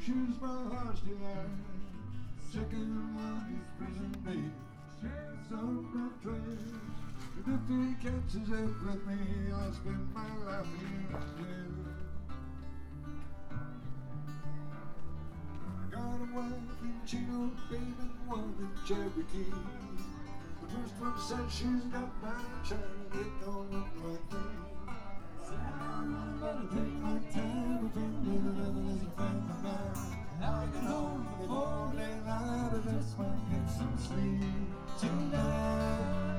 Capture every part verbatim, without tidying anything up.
choose my heart's delight. Second one is prison baby, shares on my trail. And if he catches up with me, I'll spend my life in jail. I got a wife in Chino, baby, and one in Cherokee. The first one said she's got my child, it don't look like me. I'm gonna take my time, a friend of the devil is a friend of mine. Now I get home before daylight, I just might get some sleep tonight.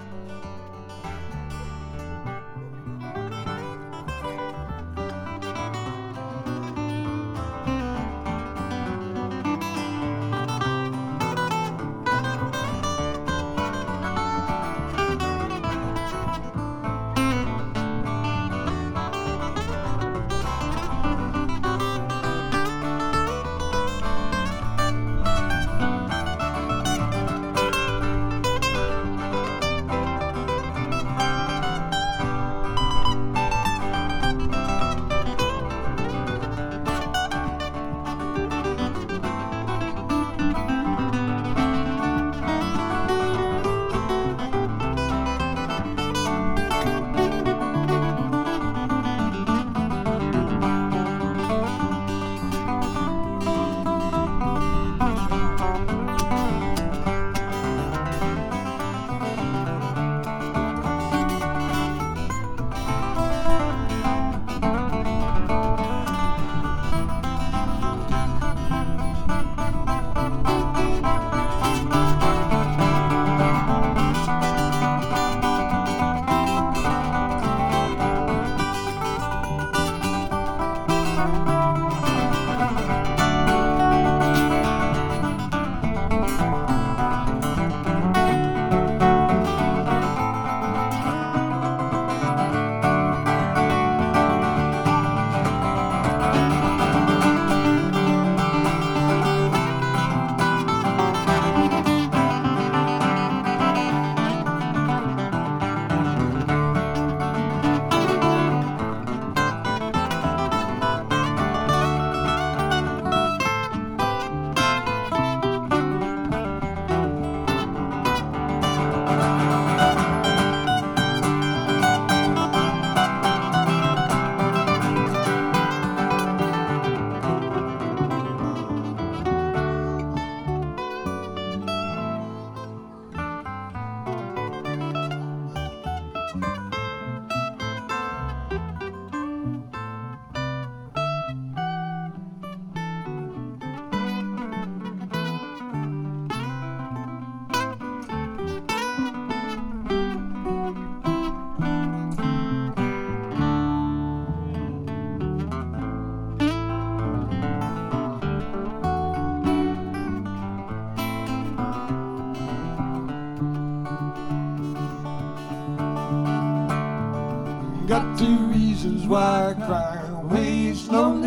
Got two reasons why I cry away each lonely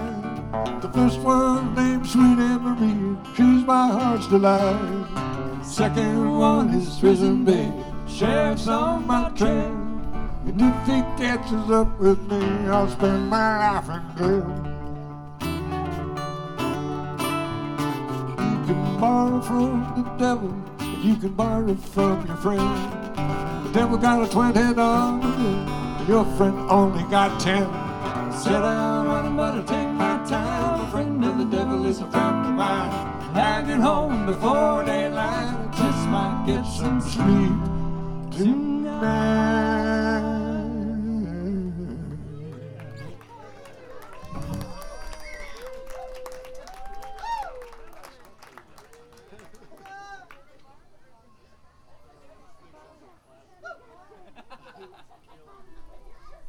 night. The first one named Sweet Anne-Marie, she's my heart's delight. Second one is prison baby, sheriff's on my trail. And if he catches up with me, I'll spend my life in jail. You can borrow from the devil, you can borrow from your friend. The devil got a twenty dollars, your friend only got ten. Sit down, I'm gonna take my time. A friend of the devil is a friend of mine. I get home before daylight, I just might get some sleep tonight.